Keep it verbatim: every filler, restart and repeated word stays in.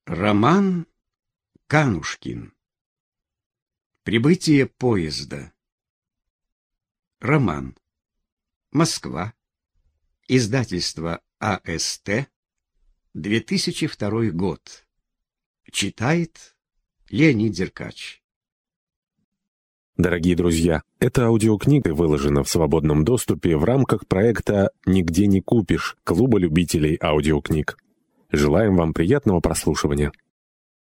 Роман Канушкин. Прибытие поезда. Роман. Москва. Издательство А Эс Тэ. две тысячи второй год. Читает Леонид Деркач. Дорогие друзья, эта аудиокнига выложена в свободном доступе в рамках проекта «Нигде не купишь» Клуба любителей аудиокниг. Желаем вам приятного прослушивания.